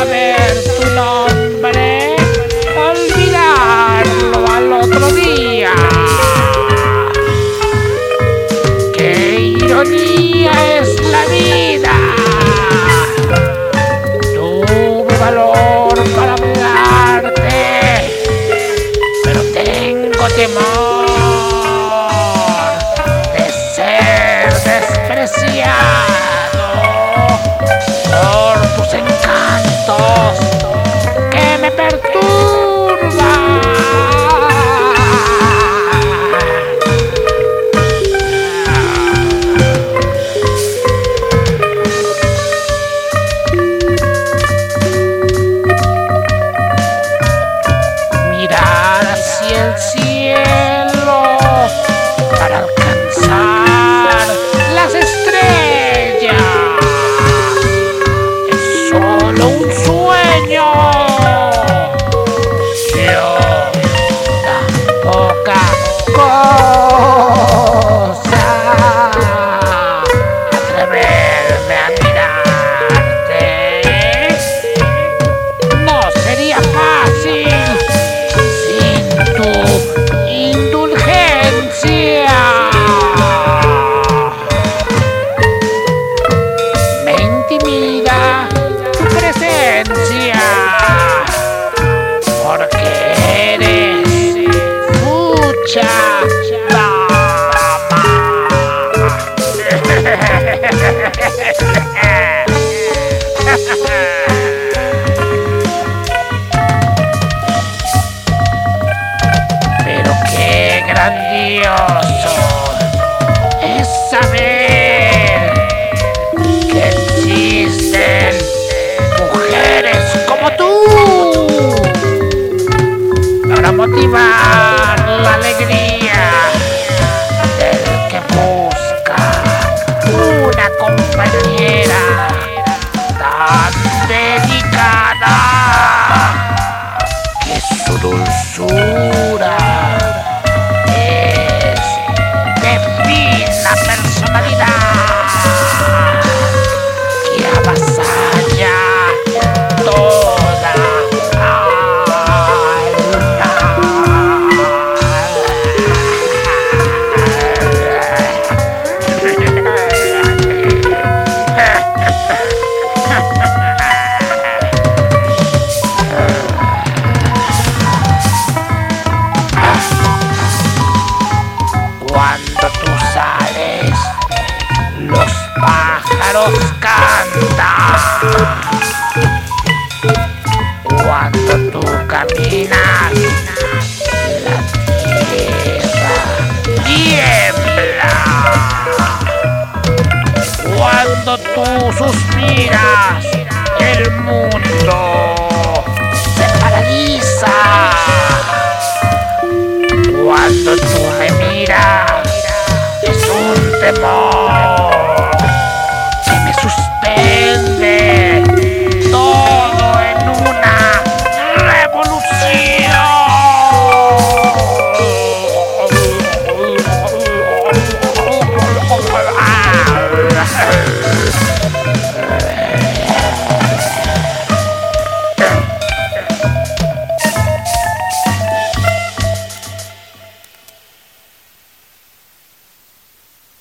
saber tu nombre, olvidarlo al otro día. ¡Qué ironía es la vida! Tuve valor para hablarte, pero tengo temor de ser despreciado por tus encantos que me perturban. Mirar hacia el cielo para alcanzar las estrellas es solo un sueño. Yo tan poca cosa atreverme a mirarte. No sería fácil sin tu indulgencia. Me intimida tu presencia, porque eres mucha dama. Pero qué grandioso es saber que existen mujeres como tú para motivar la alegría del que busca una compañera tan dedicada que su dulzura es de fina personalidad que avasalla toda Cuando tú sales, los pájaros cantan.